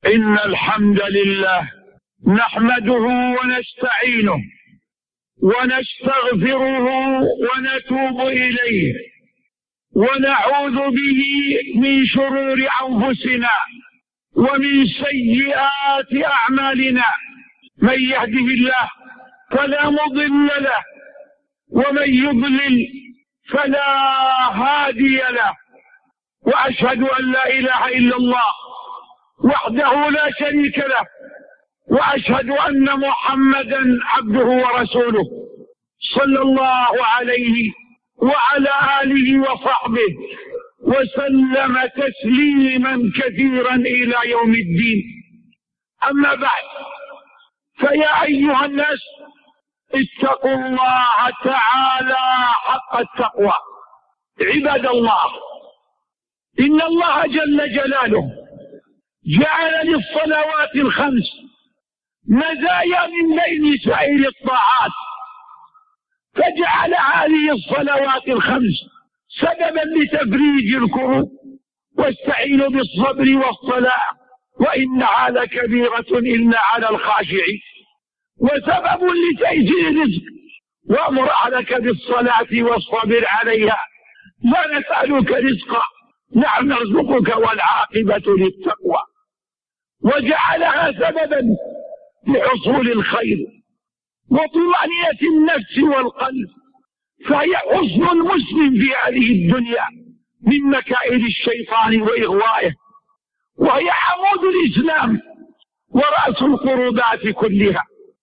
إن الحمد لله نحمده ونستعينه ونستغفره ونتوب إليه ونعوذ به من شرور أنفسنا ومن سيئات أعمالنا. من يهده الله فلا مضل له ومن يضلل فلا هادي له. وأشهد أن لا إله إلا الله وحده لا شريك له وأشهد أن محمدا عبده ورسوله صلى الله عليه وعلى آله وصحبه وسلم تسليما كثيرا إلى يوم الدين. أما بعد، فيا أيها الناس اتقوا الله تعالى حق التقوى. عباد الله، إن الله جل جلاله جعل للصلوات الخمس مزايا من بين سائر الطاعات، فجعل هذه الصلوات الخمس سببا لتفريج الكروب. واستعينوا بالصبر والصلاة وإنها لكبيرة إلا على الخاشعين، وسبب لتيسير الرزق. وأمر أهلك بالصلاة واصطبر عليها لا نسألك رزقا نحن نرزقك والعاقبة للتقوى. وجعلها سببا لحصول الخير وطمأنينة النفس والقلب، فهي حصن المسلم في هذه الدنيا من مكائد الشيطان وإغوائه، وهي عمود الإسلام ورأس القربات كلها.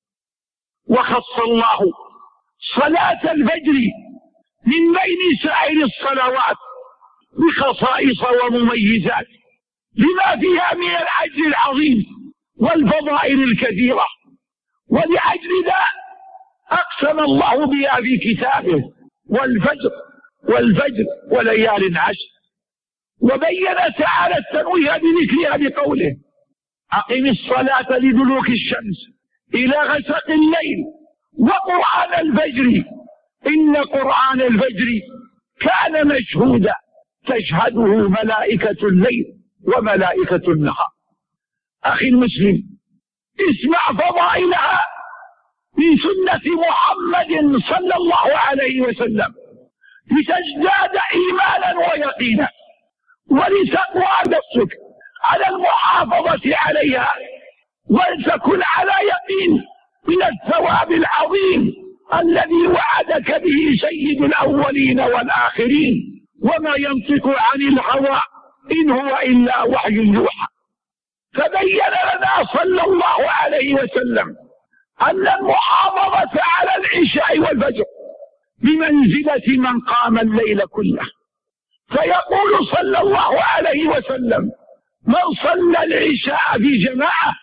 وخص الله صلاة الفجر من بين سائر الصلوات بخصائص ومميزات لما فيها من الأجر العظيم والفضائل الكثيرة. ولأجل ذا أقسم الله بها في كتابه: والفجر وليال عشر. وبين تعالى التنويه بذكرها بقوله: أقم الصلاة لدلوك الشمس إلى غسق الليل وقرآن الفجر إن قرآن الفجر كان مشهودا تشهده ملائكة الليل وملائكة النهار. أخي المسلم، اسمع فضائلها من سنة محمد صلى الله عليه وسلم لتزداد إيمانا ويقينا، ولتقوى نفسك على المحافظة عليها، ولتكن على يقين من الثواب العظيم الذي وعدك به سيد الأولين والآخرين. وما ينطق عن الهوى إن هو إلا وحي يوحى. فبين لنا صلى الله عليه وسلم أن المحافظة على العشاء والفجر بمنزلة من قام الليل كله. فيقول صلى الله عليه وسلم: من صلى العشاء في جماعة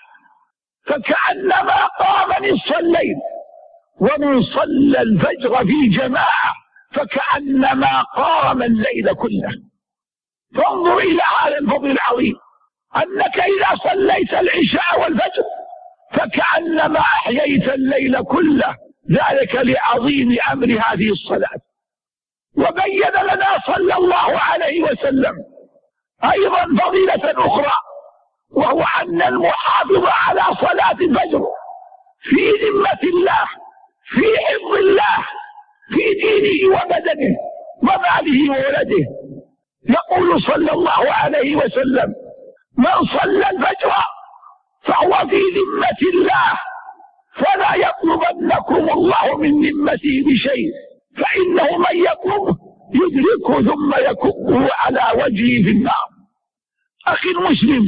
فكأنما قام نصف الليل، ومن صلى الفجر في جماعة فكأنما قام الليل كله. فانظر إلى هذا الفضل العظيم، أنك إذا صليت العشاء والفجر فكأنما أحييت الليل كله، ذلك لعظيم أمر هذه الصلاة. وبين لنا صلى الله عليه وسلم أيضا فضيلة أخرى، وهو أن المحافظ على صلاة الفجر في ذمة الله، في حفظ الله، في دينه وبدنه وماله وولده. يقول صلى الله عليه وسلم: من صلى الفجر فهو في ذمة الله، فلا يطلبنكم الله من ذمته بشيء، فإنه من يطلبه يدركه ثم يكبه على وجهه في النار. أخي المسلم،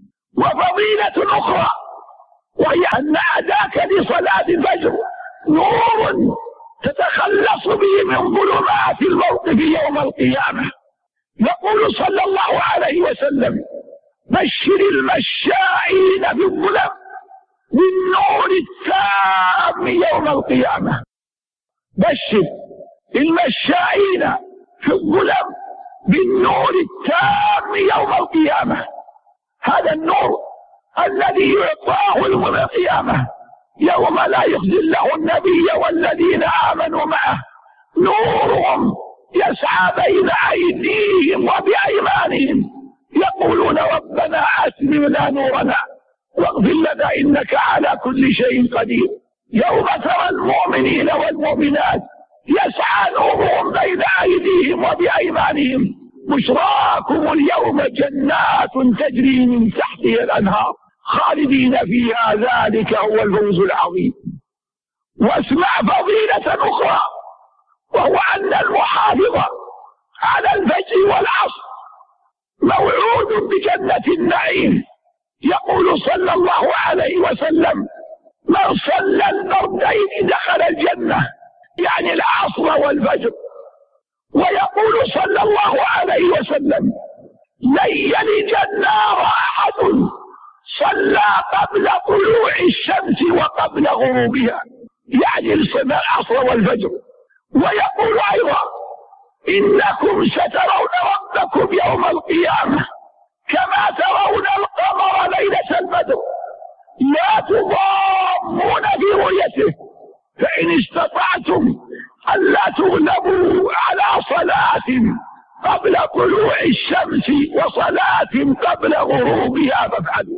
وفضيلة أخرى وهي أن أداك لصلاة الفجر نور تتخلص به من ظلمات الموقف يوم القيامة. يقول صلى الله عليه وسلم: بشر المشائين في الظلم بالنور التام يوم القيامة. بشر المشائين في الظلم بالنور التام يوم القيامة. هذا النور الذي يعطاه يوم القيامة يوم لا يخزي الله النبي والذين آمنوا معه، نورهم يسعى بين أيديهم وبأيمانهم يقولون: ربنا أتمم لنا نورنا واغفر لنا إنك على كل شيء قدير. يوم ترى المؤمنين والمؤمنات يسعى نورهم بين أيديهم وبأيمانهم بشراكم اليوم جنات تجري من تحتها الأنهار خالدين فيها ذلك هو الفوز العظيم. واسمع فضيلة أخرى، وهو أن المحافظة على الفجر والعصر موعود بجنة النعيم. يقول صلى الله عليه وسلم: من صلى البردين دخل الجنة، يعني العصر والفجر. ويقول صلى الله عليه وسلم: لن يلج النار أحد صلى قبل طلوع الشمس وقبل غروبها، يعني العصر والفجر. ويقول أيضا: إنكم سترون ربكم يوم القيامة كما ترون القمر ليلة البدر لا تضامون في رؤيته، فإن استطعتم ألا تغلبوا على صلاة قبل طلوع الشمس وصلاة قبل غروبها فافعلوا.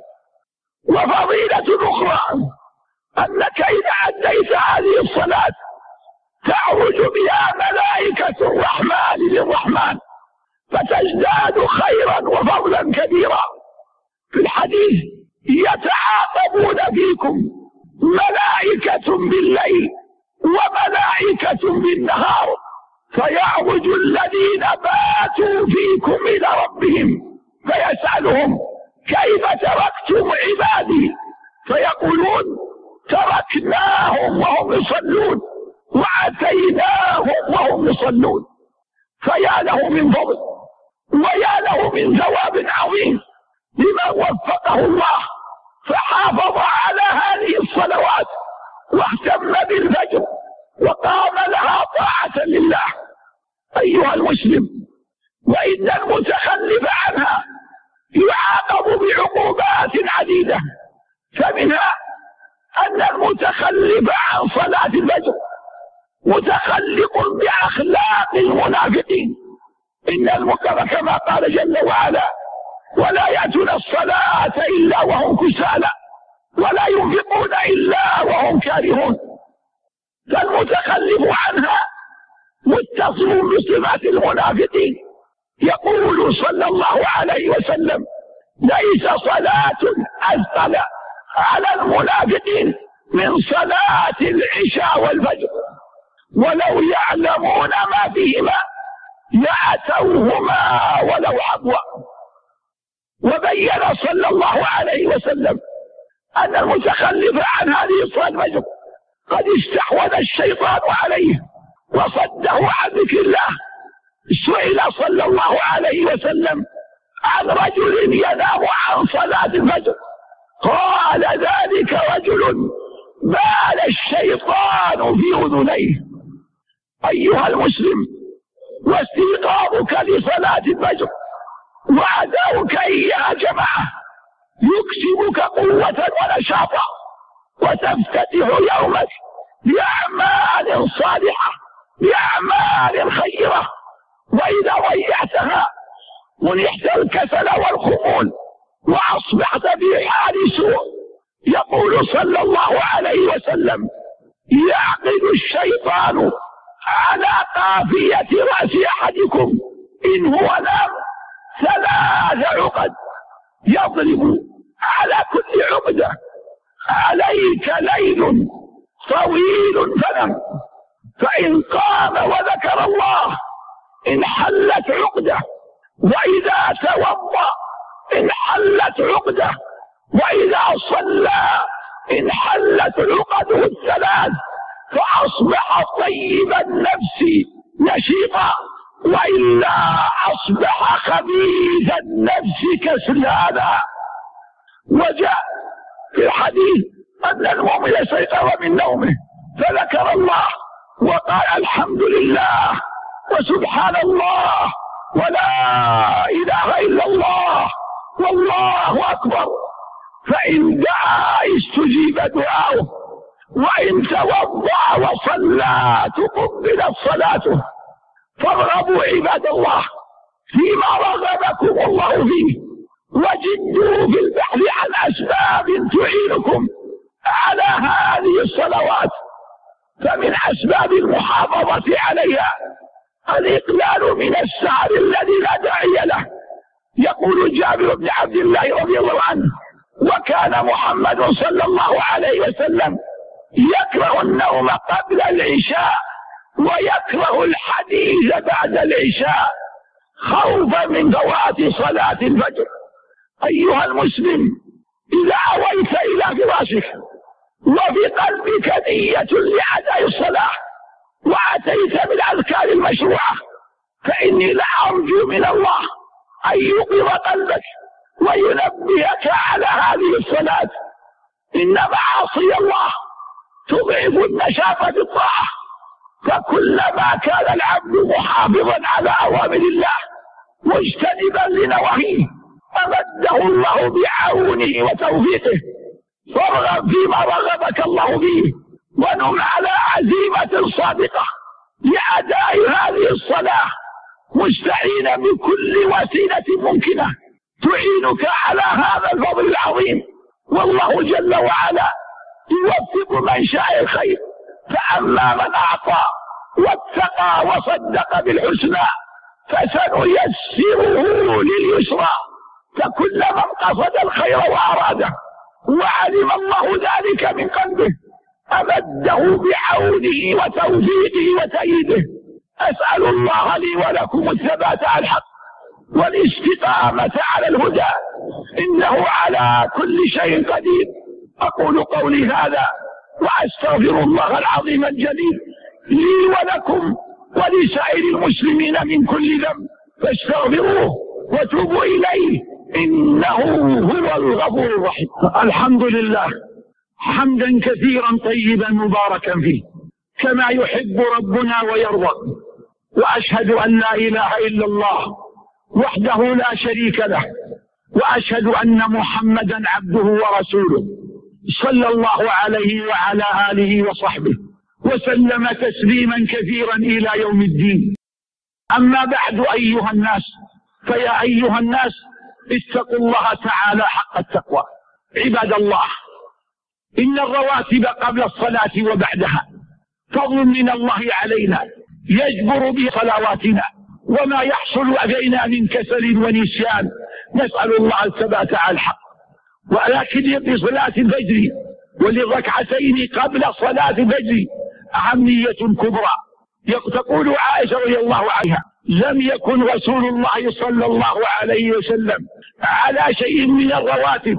وفضيلة أخرى أنك إذا أديت هذه الصلاة تعرج بها ملائكة الرحمن للرحمن فتزداد خيرا وفضلا كبيرا. في الحديث: يتعاقبون فيكم ملائكة بالليل وملائكة بالنهار فيعرج الذين باتوا فيكم إلى ربهم فيسألهم: كيف تركتم عبادي؟ فيقولون: تركناهم وهم يصلون وأتيناهم وهم يصلون. فيا له من فضل ويا له من ثواب عظيم لمن وفقه الله فحافظ على هذه الصلوات واهتم بالفجر وقام لها طاعة لله. أيها المسلم، وإن المتخلف عنها يعاقب بعقوبات عديدة، فمنها أن المتخلف عن صلاة الفجر متخلق بأخلاق المنافقين. إن المنكر كما قال جل وعلا: ولا يأتون الصلاة إلا وهم كسالى ولا ينفقون إلا وهم كارهون. فالمتخلف عنها متصف بصفات المنافقين. يقول صلى الله عليه وسلم: ليس صلاة أثقل على المنافقين من صلاة العشاء والفجر ولو يعلمون ما فيهما لأتوهما ولو حبوا. وبين صلى الله عليه وسلم أن المتخلف عن هذه الصلاة الفجر قد استحوذ الشيطان عليه وصده عن ذكر الله. سئل صلى الله عليه وسلم عن رجل ينام عن صلاة الفجر قال: ذلك رجل بال الشيطان في أذنيه. أيها المسلم، واستيقاظك لصلاة الفجر وأداؤك إياها جماعة يكسبك قوة ونشاطا وتفتتح يومك بأعمال صالحة بأعمال خيرة. وإذا ضيعتها منحت الكسل والخمول وأصبحت في حال سوء. يقول صلى الله عليه وسلم: يعقد الشيطان على قافية رأس أحدكم إن هو نام 3 عقد يضرب على كل عقدة: عليك ليل طويل فنم، فإن قام وذكر الله انحلت عقدة، وإذا توضأ انحلت عقدة، وإذا صلى انحلت عقده 3 فأصبح طيب النفس نشيطا، وإلا أصبح خبيث النفس كسلانا. وجاء في الحديث أن المؤمن استيقظ من نومه فذكر الله وقال: الحمد لله وسبحان الله ولا إله إلا الله والله أكبر، فإن دعا استجيب دعاؤه، وإن توضأ وصلى تقبلت صلاته. فارغبوا عباد الله فيما رغبكم الله فيه، وجدوا في البحث عن أسباب تعينكم على هذه الصلوات. فمن أسباب المحافظة عليها الإقلال من السهر الذي لا داعي له. يقول جابر بن عبد الله رضي الله عنه: وكان محمد صلى الله عليه وسلم يكره النوم قبل العشاء ويكره الحديث بعد العشاء خوفا من فوات صلاة الفجر. أيها المسلم، إذا أويت إلى فراشك وفي قلبك نية لأداء الصلاة وأتيت بالأذكار المشروعة، فإني لأرجو من الله أن يوقظ قلبك وينبهك على هذه الصلاة. إن معاصي الله تضعف النشاط في الطاعة، فكلما كان العبد محافظا على أوامر الله مجتنبا لنواهيه أمده الله بعونه وتوفيقه. فارغب فيما رغبك الله فيه، ونم على عزيمة صادقة لأداء هذه الصلاة، مستعينا بكل وسيلة ممكنة تعينك على هذا الفضل العظيم. والله جل وعلا يوفق من شاء الخير. فأما من أعطى واتقى وصدق بالحسنى فسنيسره لليسرى. فكلما قصد الخير وأراده وعلم الله ذلك من قلبه أمده بعونه وتوفيقه وتأييده. أسأل الله لي ولكم الثبات على الحق والاستقامة على الهدى، إنه على كل شيء قدير. أقول قولي هذا وأستغفر الله العظيم الجليل لي ولكم ولسائر المسلمين من كل ذنب، فاستغفروه وتوبوا إليه إنه هو الغفور الرحيم. الحمد لله حمدا كثيرا طيبا مباركا فيه كما يحب ربنا ويرضى. وأشهد أن لا إله إلا الله وحده لا شريك له، وأشهد أن محمدا عبده ورسوله صلى الله عليه وعلى آله وصحبه وسلم تسليما كثيرا إلى يوم الدين. أما بعد أيها الناس، فيا أيها الناس اتقوا الله تعالى حق التقوى. عباد الله، إن الرواتب قبل الصلاة وبعدها فضل من الله علينا يجبر به صلواتنا وما يحصل علينا من كسل ونسيان. نسأل الله الثبات على الحق. ولكن لصلاة الفجر وللركعتين قبل صلاة الفجر أهمية كبرى. تقول عائشة رضي الله عنها: لم يكن رسول الله صلى الله عليه وسلم على شيء من الرواتب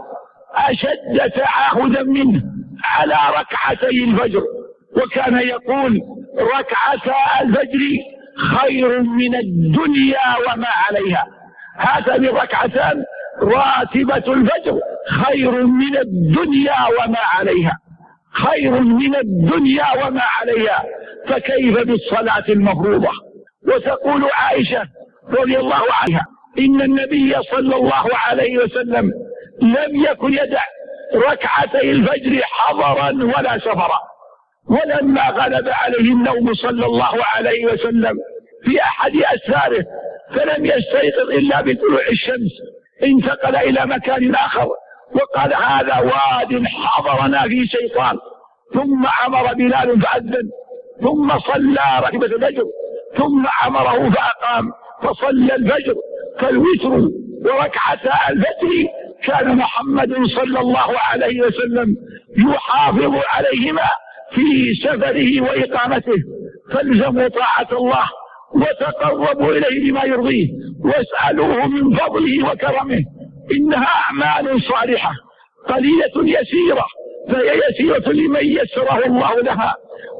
أشد تعاهدا منه على ركعتي الفجر، وكان يقول: ركعتا الفجر خير من الدنيا وما عليها. هاتان الركعتان راتبة الفجر خير من الدنيا وما عليها، خير من الدنيا وما عليها، فكيف بالصلاة المفروضة؟ وتقول عائشة رضي الله عنها: إن النبي صلى الله عليه وسلم لم يكن يدع ركعتي الفجر حضرا ولا سفرا. ولما غلب عليه النوم صلى الله عليه وسلم في أحد أسفاره فلم يستيقظ إلا بطلوع الشمس، انتقل إلى مكان آخر وقال: هذا واد حضرنا فيه شيطان. ثم أمر بلال فأذن، ثم صلى ركعة الفجر، ثم أمره فأقام فصلى الفجر. فالوتر وركعتا الفجر كان محمد صلى الله عليه وسلم يحافظ عليهما في سفره وإقامته. فالزموا طاعة الله وتقربوا إليه بما يرضيه واسألوه من فضله وكرمه. إنها أعمال صالحة قليلة يسيرة، فهي يسيرة لمن يسره الله لها،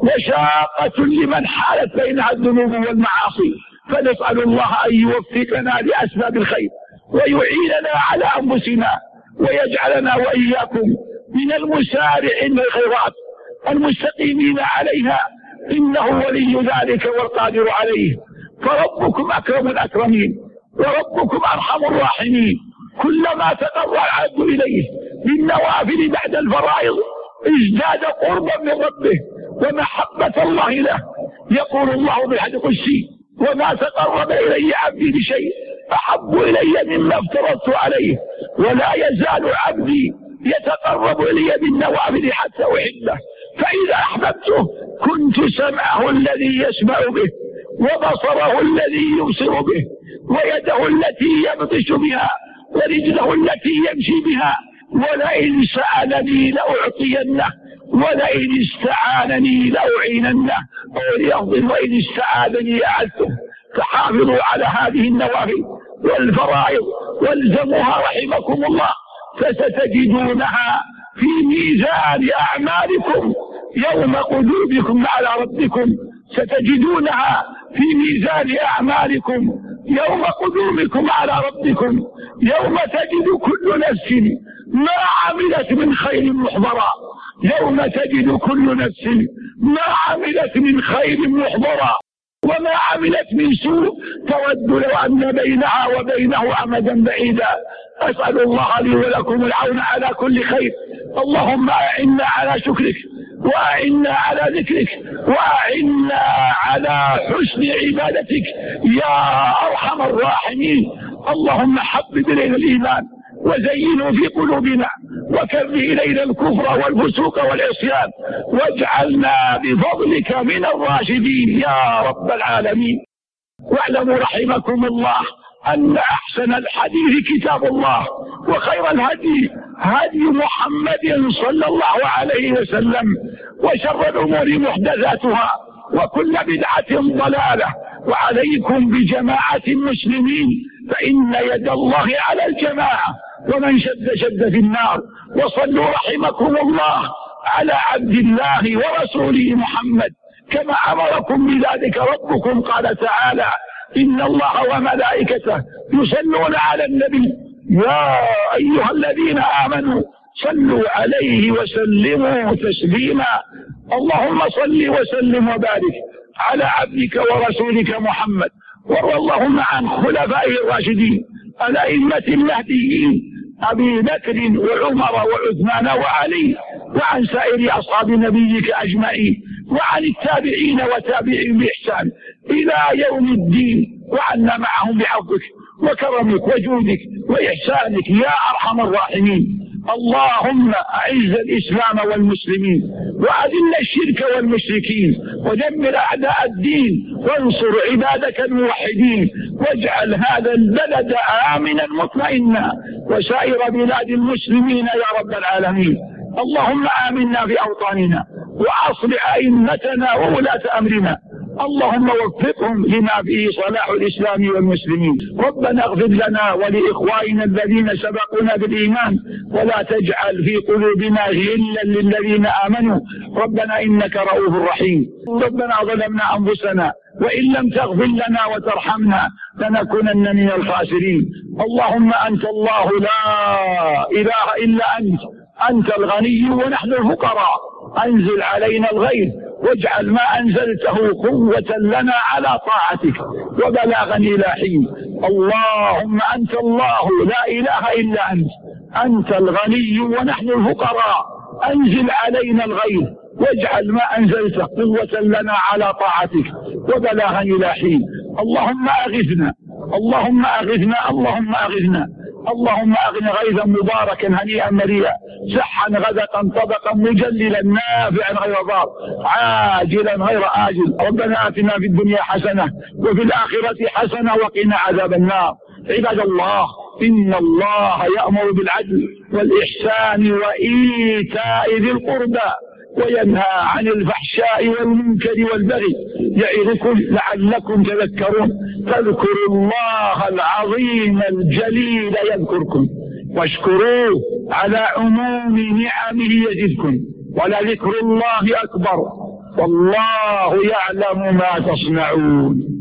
وشاقة لمن حالت بينها الذنوب والمعاصي. فنسأل الله أن يوفقنا لأسباب الخير ويعيننا على أنفسنا ويجعلنا وإياكم من المسارعين بالخيرات المستقيمين عليها، إنه ولي ذلك والقادر عليه. فربكم أكرم الأكرمين وربكم أرحم الراحمين. كلما تقرب العبد إليه بالنوافل بعد الفرائض ازداد قربا من ربه ومحبة الله له. يقول الله بالحديث القدسي: وما تقرب إلي عبدي بشيء أحب إلي مما افترضت عليه. ولا يزال عبدي يتقرب إلي بالنوافل حتى أحبه، فإذا أحببته كنت سمعه الذي يسمع به، وبصره الذي يبصر به، ويده التي يبطش بها، ورجله التي يمشي بها. ولئن سألني لأعطينه، ولئن استعانني لأعيننه، وإن استعاذني أعذته. فحافظوا على هذه النوافل والفرائض والزموها رحمكم الله، فستجدونها في ميزان أعمالكم يوم قدومكم على ربكم. ستجدونها في ميزان أعمالكم يوم قدومكم على ربكم، يوم تجد كل نفس ما عملت من خير محضرا، يوم تجد كل نفس ما عملت من خير محضرا، وما عملت من سوء تود لو أن بينها وبينه أمدا بعيدا. أسأل الله لي ولكم العون على كل خير. اللهم أعنا على شكرك، وأعنا على ذكرك، وأعنا على حسن عبادتك يا أرحم الراحمين. اللهم حبب إلينا الإيمان وزينه في قلوبنا، وكره إلينا الكفر والفسوق والعصيان، واجعلنا بفضلك من الراشدين يا رب العالمين. واعلموا رحمكم الله أن أحسن الحديث كتاب الله، وخير الهدي هدي محمد صلى الله عليه وسلم، وشر الأمور محدثاتها، وكل بدعة ضلالة. وعليكم بجماعة المسلمين، فإن يد الله على الجماعة، ومن شد في النار. وصلوا رحمكم الله على عبد الله ورسوله محمد كما أمركم بذلك ربكم. قال تعالى: إن الله وملائكته يصلون على النبي يا أيها الذين آمنوا صلوا عليه وسلموا تسليما. اللهم صل وسلم وبارك على عبدك ورسولك محمد، وارض اللهم عن خلفائه الراشدين الأئمة المهديين أبي بكر وعمر وعثمان وعلي، وعن سائر أصحاب نبيك أجمعين، وعن التابعين وتابعين بإحسان إلى يوم الدين، وعنا معهم بعفوك وكرمك وجودك وإحسانك يا أرحم الراحمين. اللهم أعز الإسلام والمسلمين، وأذل الشرك والمشركين، ودمر أعداء الدين، وانصر عبادك الموحدين، واجعل هذا البلد آمنا مطمئنا، وسائر بلاد المسلمين يا رب العالمين. اللهم آمنا في أوطاننا، وأصلح أئمتنا وولاة أمرنا، اللهم وفقهم لما فيه صلاح الإسلام والمسلمين. ربنا اغفر لنا ولإخواننا الذين سبقونا بالإيمان، ولا تجعل في قلوبنا غلا للذين آمنوا، ربنا إنك رؤوف رحيم. ربنا ظلمنا أنفسنا، وإن لم تغفر لنا وترحمنا لنكونن من الخاسرين. اللهم أنت الله لا إله إلا أنت الغني ونحن الفقراء، أنزل علينا الغيث، واجعل ما أنزلته قوة لنا على طاعتك وبلاغا إلى حين. اللهم أنت الله لا إله إلا أنت الغني ونحن الفقراء، أنزل علينا الغيث، واجعل ما أنزلته قوة لنا على طاعتك وبلاغا إلى حين. اللهم أغثنا، اللهم أغثنا، اللهم أغثنا، اللهم أغن غيثا مباركا هنيئا مريئا، سحا غدقا طبقا مجللا نافعا غير ضار، عاجلا غير آجل. ربنا آتنا في الدنيا حسنة وفي الآخرة حسنة وقنا عذاب النار. عباد الله، إن الله يأمر بالعدل والإحسان وإيتاء ذي القربى، وينهى عن الفحشاء والمنكر والبغي، يعظكم لعلكم تذكرون. فاذكروا الله العظيم الجليل يذكركم، واشكروه على عموم نعمه يزدكم، ولذكر الله أكبر، والله يعلم ما تصنعون.